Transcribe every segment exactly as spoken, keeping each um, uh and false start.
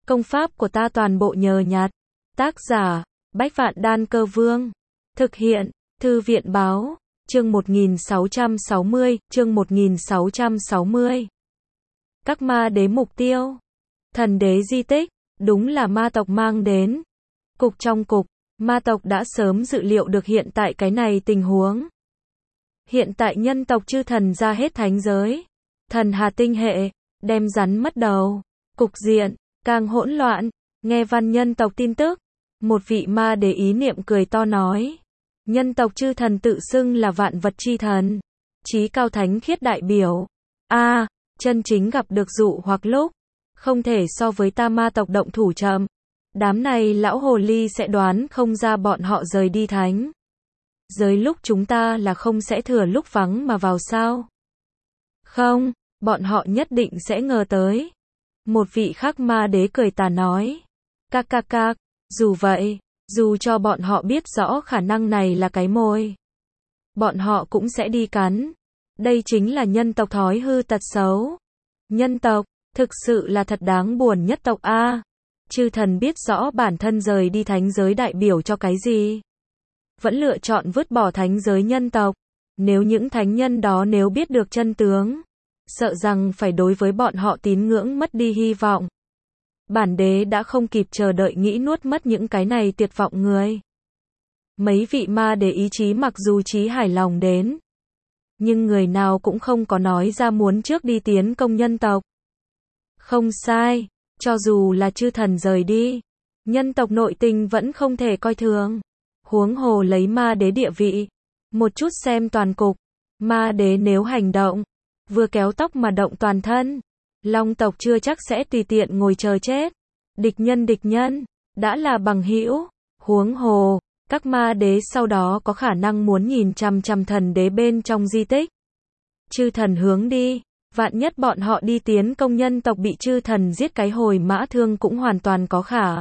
Công pháp của ta toàn bộ nhờ nhặt. Tác giả, Bách Vạn Đan Cơ Vương. Thực hiện, Thư viện Báo. Chương một nghìn sáu trăm sáu mươi, chương một nghìn sáu trăm sáu mươi. Các ma đế mục tiêu. Thần đế di tích, đúng là ma tộc mang đến. Cục trong cục, ma tộc đã sớm dự liệu được hiện tại cái này tình huống. Hiện tại nhân tộc chư thần ra hết thánh giới. Thần hà tinh hệ, đem rắn mất đầu. Cục diện, càng hỗn loạn. Nghe văn nhân tộc tin tức. Một vị ma đế ý niệm cười to nói. Nhân tộc chư thần tự xưng là vạn vật chi thần. Chí cao thánh khiết đại biểu. A, à, chân chính gặp được dụ hoặc lúc. Không thể so với ta ma tộc động thủ chậm. Đám này lão hồ ly sẽ đoán không ra bọn họ rời đi thánh giới lúc chúng ta là không sẽ thừa lúc vắng mà vào sao? Không, bọn họ nhất định sẽ ngờ tới. Một vị khác ma đế cười tà nói. Các các các, dù vậy, dù cho bọn họ biết rõ khả năng này là cái mồi, bọn họ cũng sẽ đi cắn. Đây chính là nhân tộc thói hư tật xấu. Nhân tộc, thực sự là thật đáng buồn nhất tộc A. Chư thần biết rõ bản thân rời đi thánh giới đại biểu cho cái gì. Vẫn lựa chọn vứt bỏ thánh giới nhân tộc. Nếu những thánh nhân đó nếu biết được chân tướng, sợ rằng phải đối với bọn họ tín ngưỡng mất đi hy vọng. Bản đế đã không kịp chờ đợi nghĩ nuốt mất những cái này tuyệt vọng người. Mấy vị ma đế ý chí mặc dù chí hài lòng đến, nhưng người nào cũng không có nói ra muốn trước đi tiến công nhân tộc. Không sai, cho dù là chư thần rời đi, nhân tộc nội tình vẫn không thể coi thường. Huống hồ lấy ma đế địa vị, một chút xem toàn cục, ma đế nếu hành động, vừa kéo tóc mà động toàn thân, long tộc chưa chắc sẽ tùy tiện ngồi chờ chết. Địch nhân địch nhân, đã là bằng hữu, huống hồ, các ma đế sau đó có khả năng muốn nhìn chằm chằm thần đế bên trong di tích. Chư thần hướng đi, vạn nhất bọn họ đi tiến công nhân tộc bị chư thần giết cái hồi mã thương cũng hoàn toàn có khả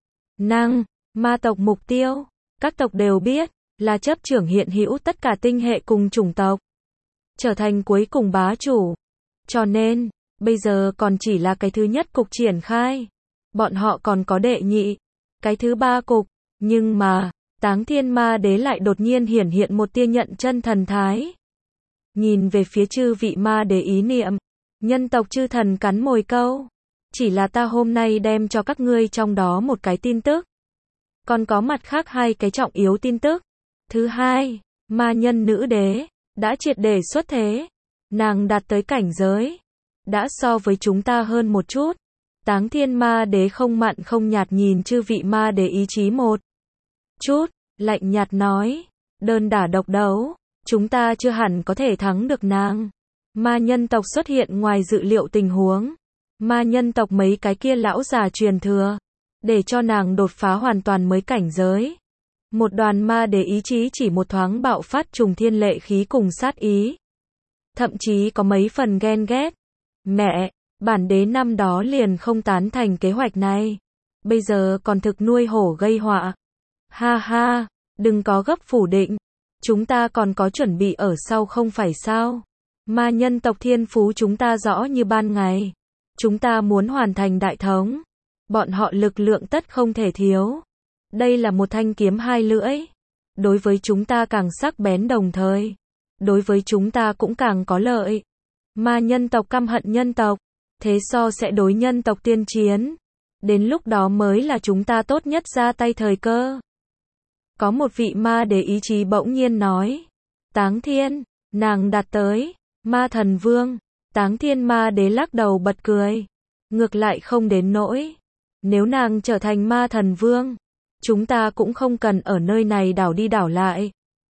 năng. Ma tộc mục tiêu, các tộc đều biết, là chấp trưởng hiện hữu tất cả tinh hệ cùng chủng tộc, trở thành cuối cùng bá chủ. Cho nên, bây giờ còn chỉ là cái thứ nhất cục triển khai. Bọn họ còn có đệ nhị, cái thứ ba cục, nhưng mà, Táng Thiên Ma Đế lại đột nhiên hiển hiện một tia nhận chân thần thái. Nhìn về phía chư vị ma đế ý niệm, nhân tộc chư thần cắn mồi câu. Chỉ là ta hôm nay đem cho các ngươi trong đó một cái tin tức. Còn có mặt khác hai cái trọng yếu tin tức. Thứ hai, ma nhân nữ đế, đã triệt để xuất thế. Nàng đạt tới cảnh giới, đã so với chúng ta hơn một chút. Táng Thiên Ma Đế không mặn không nhạt nhìn chư vị ma đế ý chí một chút, lạnh nhạt nói, đơn đả độc đấu, chúng ta chưa hẳn có thể thắng được nàng. Ma nhân tộc xuất hiện ngoài dự liệu tình huống. Ma nhân tộc mấy cái kia lão già truyền thừa, để cho nàng đột phá hoàn toàn mới cảnh giới. Một đoàn ma đế ý chí chỉ một thoáng bạo phát trùng thiên lệ khí cùng sát ý. Thậm chí có mấy phần ghen ghét. Mẹ, bản đế năm đó liền không tán thành kế hoạch này. Bây giờ còn thực nuôi hổ gây họa. Ha ha, đừng có gấp phủ định. Chúng ta còn có chuẩn bị ở sau không phải sao? Ma nhân tộc thiên phú chúng ta rõ như ban ngày. Chúng ta muốn hoàn thành đại thống. Bọn họ lực lượng tất không thể thiếu. Đây là một thanh kiếm hai lưỡi. Đối với chúng ta càng sắc bén đồng thời. Đối với chúng ta cũng càng có lợi. Ma nhân tộc căm hận nhân tộc. Thế so sẽ đối nhân tộc tiên chiến. Đến lúc đó mới là chúng ta tốt nhất ra tay thời cơ. Có một vị ma đế ý chí bỗng nhiên nói. Táng Thiên, nàng đạt tới. Ma thần vương. Táng Thiên ma đế lắc đầu bật cười. Ngược lại không đến nỗi. Nếu nàng trở thành ma thần vương, chúng ta cũng không cần ở nơi này đảo đi đảo lại.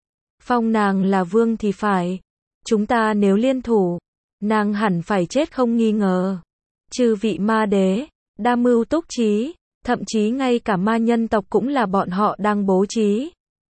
Phong nàng là vương thì phải. Chúng ta nếu liên thủ, nàng hẳn phải chết không nghi ngờ. Chư vị ma đế, đa mưu túc trí, thậm chí ngay cả ma nhân tộc cũng là bọn họ đang bố trí.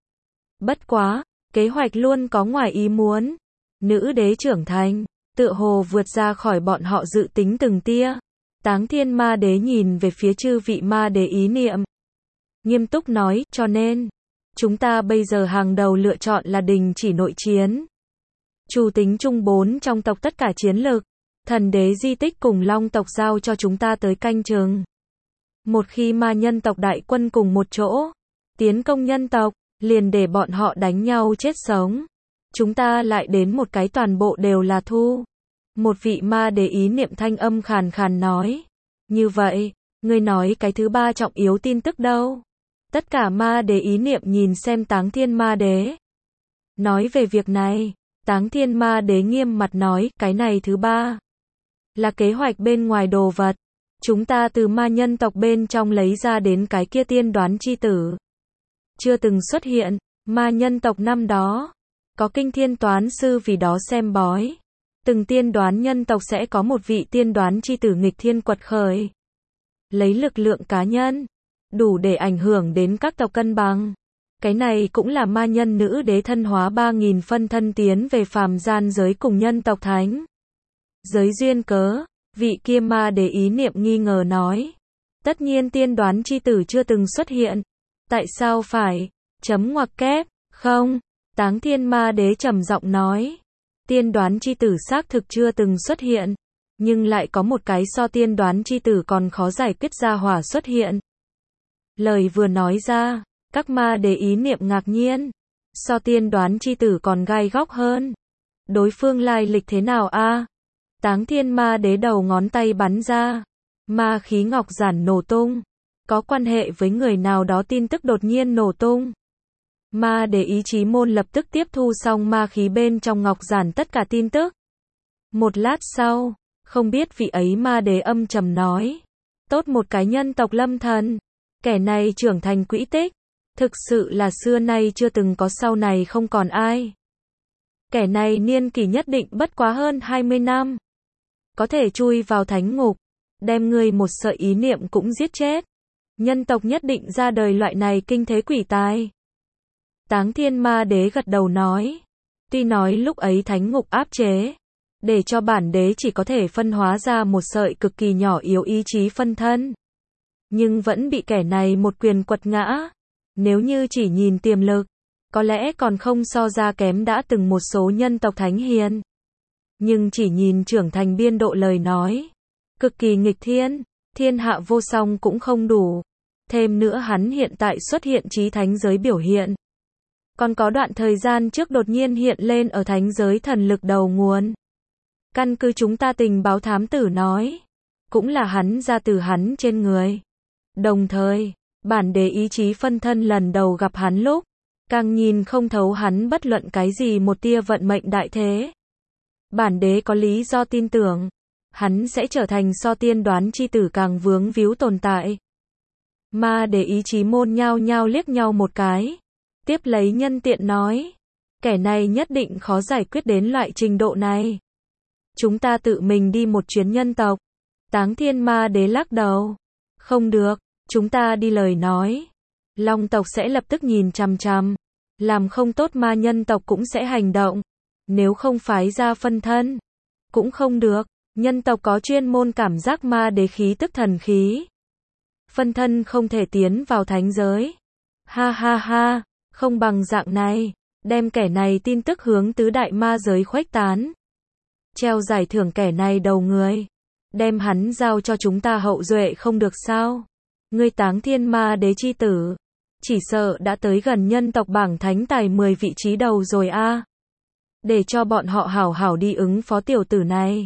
Bất quá, kế hoạch luôn có ngoài ý muốn. Nữ đế trưởng thành, tựa hồ vượt ra khỏi bọn họ dự tính từng tia. Táng Thiên Ma Đế nhìn về phía chư vị ma đế ý niệm. Nghiêm túc nói, cho nên, chúng ta bây giờ hàng đầu lựa chọn là đình chỉ nội chiến. Chủ tính chung bốn trong tộc tất cả chiến lực. Thần đế di tích cùng long tộc giao cho chúng ta tới canh chừng. Một khi ma nhân tộc đại quân cùng một chỗ, tiến công nhân tộc, liền để bọn họ đánh nhau chết sống. Chúng ta lại đến một cái toàn bộ đều là thu. Một vị ma đế ý niệm thanh âm khàn khàn nói. Như vậy, ngươi nói cái thứ ba trọng yếu tin tức đâu? Tất cả ma đế ý niệm nhìn xem Táng Thiên Ma Đế. Nói về việc này, Táng Thiên Ma Đế nghiêm mặt nói, cái này thứ ba là kế hoạch bên ngoài đồ vật. Chúng ta từ ma nhân tộc bên trong lấy ra đến cái kia tiên đoán chi tử. Chưa từng xuất hiện, ma nhân tộc năm đó. Có kinh thiên toán sư vì đó xem bói. Từng tiên đoán nhân tộc sẽ có một vị tiên đoán chi tử nghịch thiên quật khởi. Lấy lực lượng cá nhân, đủ để ảnh hưởng đến các tộc cân bằng. Cái này cũng là ma nhân nữ đế thân hóa ba nghìn phân thân tiến về phàm gian giới cùng nhân tộc thánh. Giới duyên cớ, vị kia ma đế ý niệm nghi ngờ nói. Tất nhiên tiên đoán chi tử chưa từng xuất hiện. Tại sao phải, chấm ngoặc kép, không? Táng Thiên Ma Đế trầm giọng nói. Tiên đoán chi tử xác thực chưa từng xuất hiện. Nhưng lại có một cái so tiên đoán chi tử còn khó giải quyết ra hỏa xuất hiện. Lời vừa nói ra, các ma đế ý niệm ngạc nhiên. So tiên đoán chi tử còn gai góc hơn. Đối phương lai lịch thế nào a? Táng Thiên Ma Đế đầu ngón tay bắn ra. Ma khí ngọc giản nổ tung. Có quan hệ với người nào đó tin tức đột nhiên nổ tung. Ma đế ý chí môn lập tức tiếp thu xong ma khí bên trong ngọc giản tất cả tin tức. Một lát sau, không biết vị ấy ma đế âm trầm nói. Tốt một cái nhân tộc lâm thần. Kẻ này trưởng thành quỹ tích. Thực sự là xưa nay chưa từng có, sau này không còn ai. Kẻ này niên kỷ nhất định bất quá hơn hai mươi năm. Có thể chui vào thánh ngục. Đem người một sợi ý niệm cũng giết chết. Nhân tộc nhất định ra đời loại này kinh thế quỷ tài. Táng Thiên Ma Đế gật đầu nói. Tuy nói lúc ấy thánh ngục áp chế. Để cho bản đế chỉ có thể phân hóa ra một sợi cực kỳ nhỏ yếu ý chí phân thân. Nhưng vẫn bị kẻ này một quyền quật ngã. Nếu như chỉ nhìn tiềm lực, có lẽ còn không so ra kém đã từng một số nhân tộc thánh hiền. Nhưng chỉ nhìn trưởng thành biên độ lời nói. Cực kỳ nghịch thiên, thiên hạ vô song cũng không đủ. Thêm nữa hắn hiện tại xuất hiện chí thánh giới biểu hiện. Còn có đoạn thời gian trước đột nhiên hiện lên ở thánh giới thần lực đầu nguồn. Căn cứ chúng ta tình báo thám tử nói. Cũng là hắn ra từ hắn trên người. Đồng thời, bản đế ý chí phân thân lần đầu gặp hắn lúc. Càng nhìn không thấu hắn bất luận cái gì một tia vận mệnh đại thế. Bản đế có lý do tin tưởng. Hắn sẽ trở thành so tiên đoán chi tử càng vướng víu tồn tại. Ma đế ý chí môn nhao nhao liếc nhau một cái. Tiếp lấy nhân tiện nói. Kẻ này nhất định khó giải quyết đến loại trình độ này. Chúng ta tự mình đi một chuyến nhân tộc. Táng Thiên Ma Đế lắc đầu. Không được, chúng ta đi lời nói. Long tộc sẽ lập tức nhìn chằm chằm. Làm không tốt ma nhân tộc cũng sẽ hành động. Nếu không phái ra phân thân. Cũng không được. Nhân tộc có chuyên môn cảm giác ma đế khí tức thần khí. Phân thân không thể tiến vào thánh giới. Ha ha ha, không bằng dạng này. Đem kẻ này tin tức hướng tứ đại ma giới khuếch tán. Treo giải thưởng kẻ này đầu người. Đem hắn giao cho chúng ta hậu duệ không được sao? Ngươi Táng Thiên Ma Đế chi tử. Chỉ sợ đã tới gần nhân tộc bảng thánh tài mười vị trí đầu rồi a. Để cho bọn họ hảo hảo đi ứng phó tiểu tử này.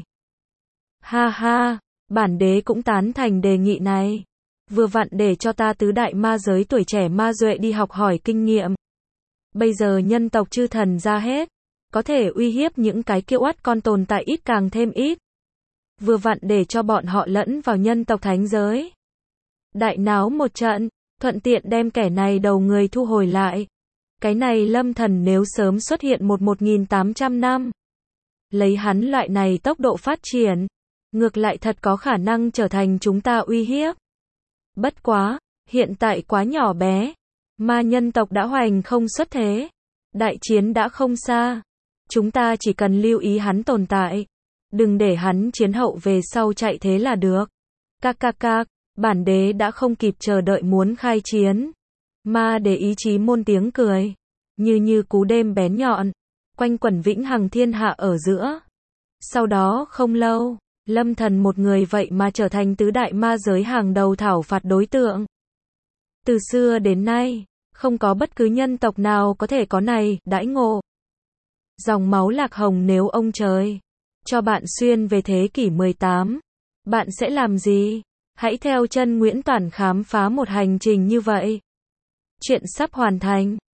Ha ha, bản đế cũng tán thành đề nghị này. Vừa vặn để cho ta tứ đại ma giới tuổi trẻ ma duệ đi học hỏi kinh nghiệm. Bây giờ nhân tộc chư thần ra hết. Có thể uy hiếp những cái kiêu oát con tồn tại ít càng thêm ít. Vừa vặn để cho bọn họ lẫn vào nhân tộc thánh giới. Đại náo một trận, thuận tiện đem kẻ này đầu người thu hồi lại. Cái này lâm thần nếu sớm xuất hiện một một nghìn tám trăm năm. Lấy hắn loại này tốc độ phát triển. Ngược lại thật có khả năng trở thành chúng ta uy hiếp. Bất quá, hiện tại quá nhỏ bé. Ma nhân tộc đã hoành không xuất thế. Đại chiến đã không xa. Chúng ta chỉ cần lưu ý hắn tồn tại. Đừng để hắn chiến hậu về sau chạy thế là được. Các các các, bản đế đã không kịp chờ đợi muốn khai chiến. Ma đế ý chí môn tiếng cười. Như như cú đêm bén nhọn. Quanh quẩn vĩnh hằng thiên hạ ở giữa. Sau đó không lâu, Lâm Thần một người vậy mà trở thành tứ đại ma giới hàng đầu thảo phạt đối tượng. Từ xưa đến nay, không có bất cứ nhân tộc nào có thể có này, đãi ngộ. Dòng máu Lạc Hồng nếu ông trời cho bạn xuyên về thế kỷ mười tám, bạn sẽ làm gì? Hãy theo chân Nguyễn Toản khám phá một hành trình như vậy. Chuyện sắp hoàn thành.